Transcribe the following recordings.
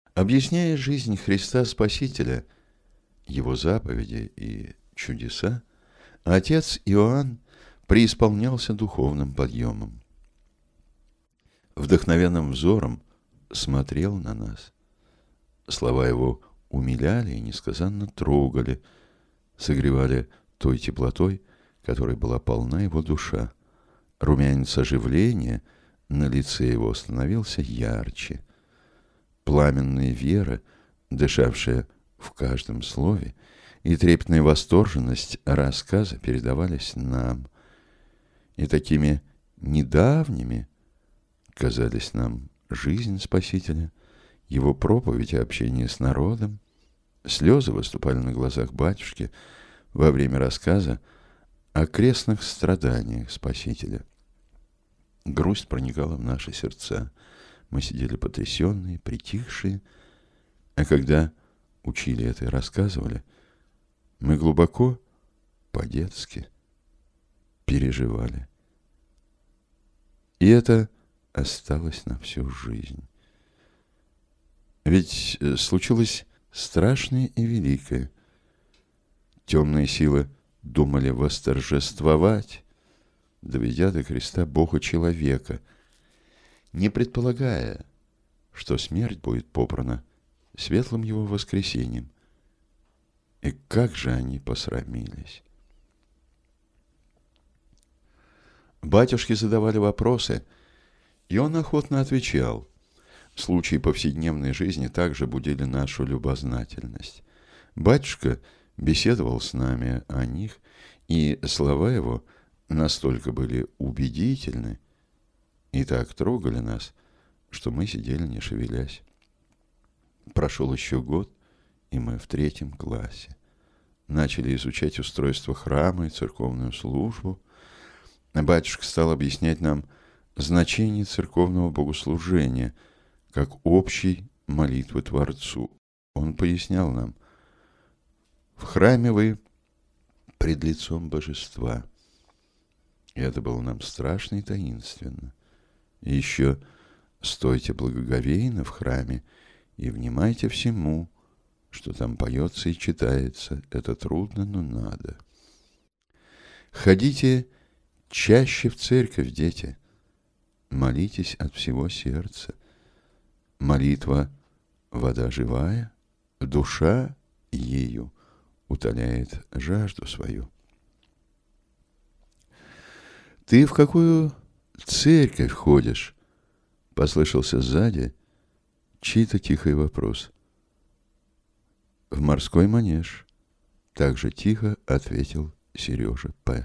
Объясняя жизнь Христа Спасителя, его заповеди и чудеса, отец Иоанн преисполнялся духовным подъемом. Вдохновенным взором смотрел на нас. Слова его умиляли и несказанно трогали, согревали той теплотой, которой была полна его душа. Румянец оживления на лице его становился ярче. Пламенная вера, дышавшая в каждом слове, и трепетная восторженность рассказа передавались нам. И такими недавними казались нам жизнь Спасителя, его проповедь и общение с народом. Слезы выступали на глазах батюшки во время рассказа о крестных страданиях Спасителя. Грусть проникала в наши сердца. Мы сидели потрясенные, притихшие, а когда учили это и рассказывали, мы глубоко, по-детски переживали. И это осталось на всю жизнь. Ведь случилось страшное и великое. Темные силы думали восторжествовать, доведя до креста Бога-человека, не предполагая, что смерть будет попрана светлым его воскресением. И как же они посрамились! Батюшки задавали вопросы, и он охотно отвечал. Случаи повседневной жизни также будили нашу любознательность. Батюшка беседовал с нами о них, и слова его настолько были убедительны и так трогали нас, что мы сидели не шевелясь. Прошел еще год, и мы в 3 классе. Начали изучать устройство храма и церковную службу. Батюшка стал объяснять нам значение церковного богослужения как общей молитвы Творцу. Он пояснял нам: в храме вы пред лицом божества. И это было нам страшно и таинственно. И еще стойте благоговейно в храме и внимайте всему, что там поется и читается. Это трудно, но надо. Ходите чаще в церковь, дети. Молитесь от всего сердца. Молитва — вода живая, душа ею утоляет жажду свою. «Ты в какую церковь ходишь?» — послышался сзади чей-то тихий вопрос. «В морской манеж», — также тихо ответил Сережа П.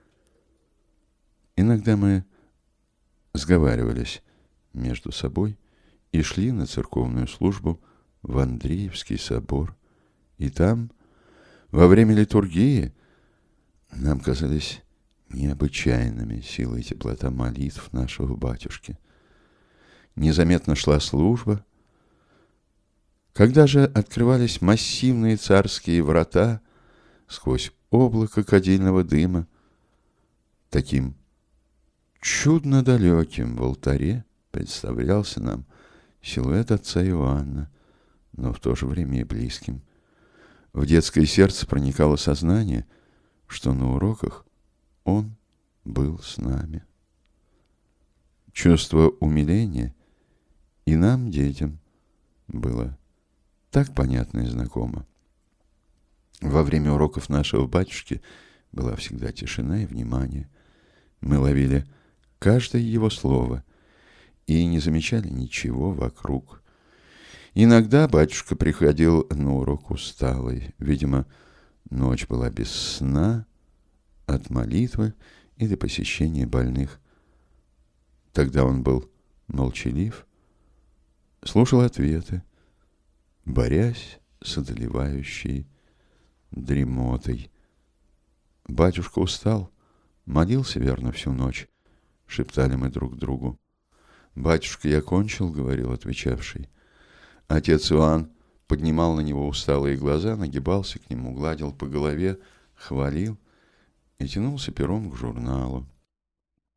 Иногда мы сговаривались между собой и шли на церковную службу в Андреевский собор. И там, во время литургии, нам казались необычайными сила и теплота молитв нашего батюшки. Незаметно шла служба. Когда же открывались массивные царские врата сквозь облако кадильного дыма, таким чудно далеким в алтаре представлялся нам силуэт отца Иоанна, но в то же время и близким. В детское сердце проникало сознание, что на уроках он был с нами. Чувство умиления и нам, детям, было так понятно и знакомо. Во время уроков нашего батюшки была всегда тишина и внимание. Мы ловили каждое его слово и не замечали ничего вокруг. Иногда батюшка приходил на урок усталый. Видимо, ночь была без сна от молитвы или посещения больных. Тогда он был молчалив, слушал ответы, борясь с одолевающей дремотой. Батюшка устал, молился верно всю ночь, шептали мы друг другу. «Батюшка, я кончил», — говорил отвечавший. Отец Иоанн поднимал на него усталые глаза, нагибался к нему, гладил по голове, хвалил и тянулся пером к журналу.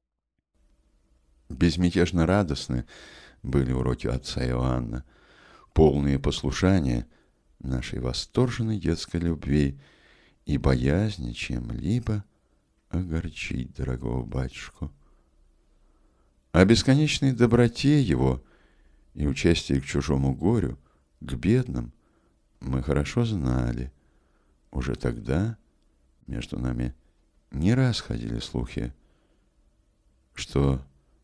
Безмятежно радостны были уроки отца Иоанна. полные послушания нашей восторженной детской любви и боязни чем-либо огорчить дорогого батюшку. О бесконечной доброте его и участии к чужому горю, к бедным, мы хорошо знали. Уже тогда между нами не раз ходили слухи, что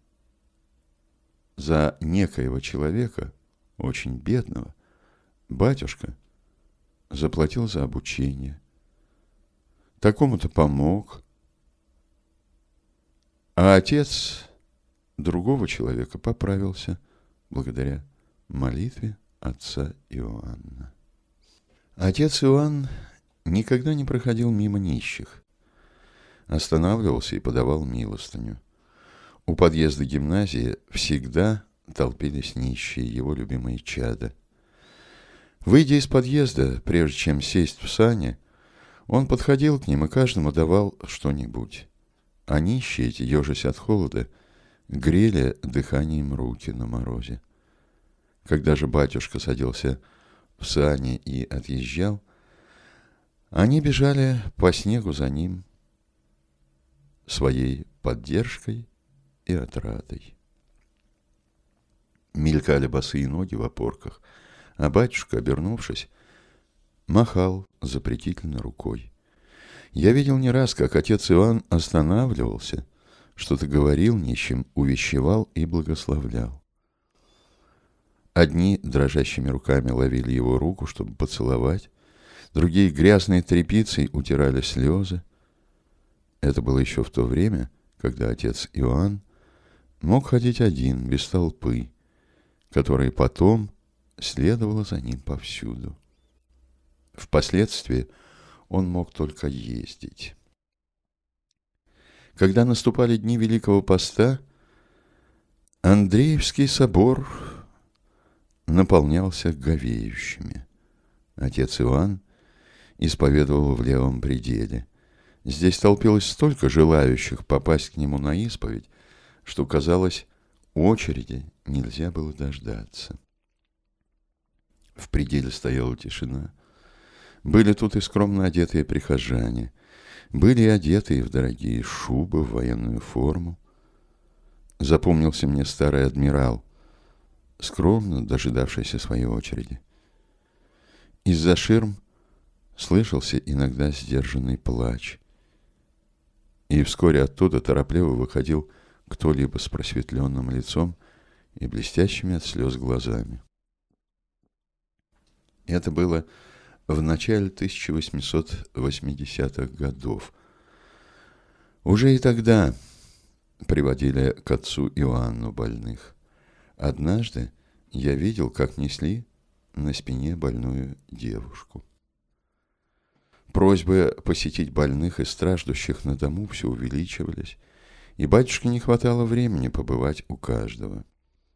за некоего человека, очень бедного, батюшка заплатил за обучение, такому-то помог, а отец другого человека поправился благодаря молитве отца Иоанна. Отец Иоанн никогда не проходил мимо нищих, останавливался и подавал милостыню. У подъезда гимназии всегда толпились нищие, его любимые чада. Выйдя из подъезда, прежде чем сесть в сани, он подходил к ним и каждому давал что-нибудь. А нищие эти, ежась от холода, грели дыханием руки на морозе. Когда же батюшка садился в сани и отъезжал, они бежали по снегу за ним своей поддержкой и отрадой. Мелькали босые ноги в опорках, а батюшка, обернувшись, махал запретительно рукой. Я видел не раз, как отец Иоанн останавливался, что-то говорил нищим, увещевал и благословлял. Одни дрожащими руками ловили его руку, чтобы поцеловать, другие грязной тряпицей утирали слезы. Это было еще в то время, когда отец Иоанн мог ходить один, без толпы, которая потом следовала за ним повсюду. Впоследствии он мог только ездить. Когда наступали дни Великого Поста, Андреевский собор наполнялся говеющими. Отец Иоанн исповедовал в левом пределе. Здесь толпилось столько желающих попасть к нему на исповедь, что, казалось, очереди нельзя было дождаться. В пределе стояла тишина. Были тут и скромно одетые прихожане, были и одетые в дорогие шубы, в военную форму. Запомнился мне старый адмирал, скромно дожидавшийся своей очереди. Из-за ширм слышался иногда сдержанный плач, и вскоре оттуда торопливо выходил кто-либо с просветленным лицом и блестящими от слез глазами. Это было в начале 1880-х годов. Уже и тогда приводили к отцу Иоанну больных. Однажды я видел, как несли на спине больную девушку. Просьбы посетить больных и страждущих на дому все увеличивались, и батюшке не хватало времени побывать у каждого.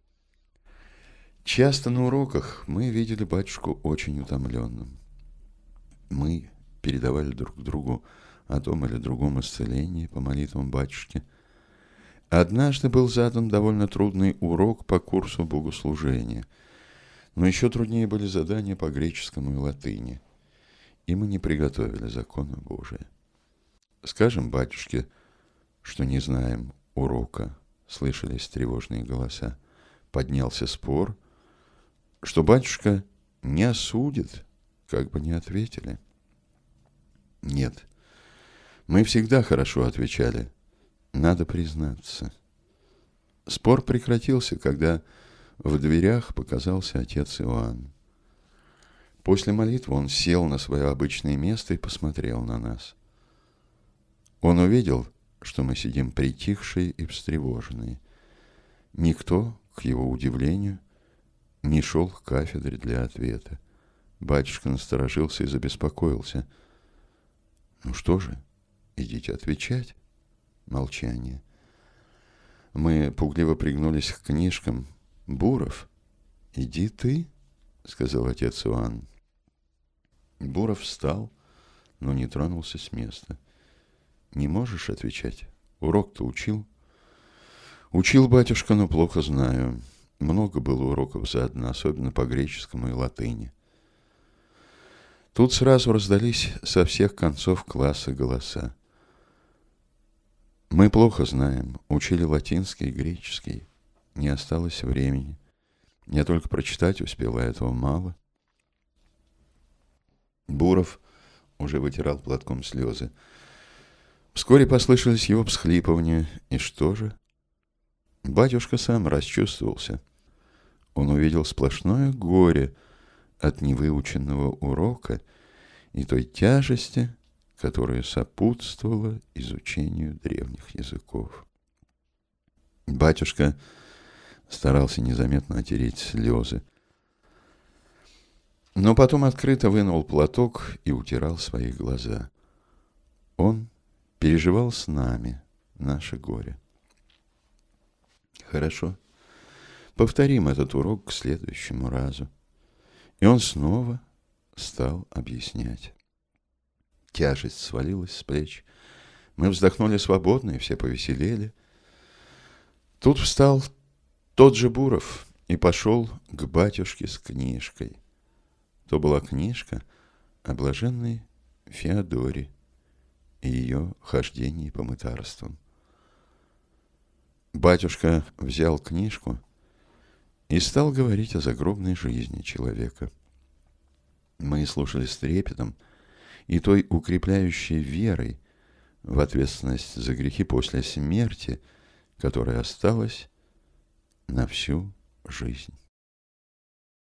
Часто на уроках мы видели батюшку очень утомленным. Мы передавали друг другу о том или другом исцелении по молитвам батюшки. Однажды был задан довольно трудный урок по курсу богослужения, но еще труднее были задания по греческому и латыни, и мы не приготовили закона Божия. Скажем батюшке, что не знаем урока, слышались тревожные голоса. Поднялся спор, что батюшка не осудит, как бы не ответили. Нет, мы всегда хорошо отвечали, надо признаться. Спор прекратился, когда в дверях показался отец Иоанн. После молитвы он сел на свое обычное место и посмотрел на нас. Он увидел, что мы сидим притихшие и встревоженные. Никто, к его удивлению, не шел к кафедре для ответа. Батюшка насторожился и забеспокоился. «Ну что же, идите отвечать». Молчание. Мы пугливо пригнулись к книжкам. «Буров, иди ты», — сказал отец Иоанн. Буров встал, но не тронулся с места. «Не можешь отвечать? Урок-то учил?» «Учил, батюшка, но плохо знаю. Много было уроков заодно, особенно по греческому и латыни. Тут сразу раздались со всех концов класса голоса. Мы плохо знаем, учили латинский и греческий. Не осталось времени. Я только прочитать успел, а этого мало. Буров уже вытирал платком слезы. Вскоре послышались его всхлипывания. И что же? Батюшка сам расчувствовался. Он увидел сплошное горе от невыученного урока и той тяжести, которая сопутствовала изучению древних языков. Батюшка старался незаметно отереть слезы, но потом открыто вынул платок и утирал свои глаза. Он переживал с нами наше горе. Хорошо, повторим этот урок к следующему разу. И он снова стал объяснять. Тяжесть свалилась с плеч. Мы вздохнули свободно, и все повеселели. Тут встал тот же Буров и пошел к батюшке с книжкой. То была книжка о блаженной Феодоре и ее хождении по мытарствам. Батюшка взял книжку и стал говорить о загробной жизни человека. Мы слушали с трепетом и той укрепляющей верой в ответственность за грехи после смерти, которая осталась на всю жизнь.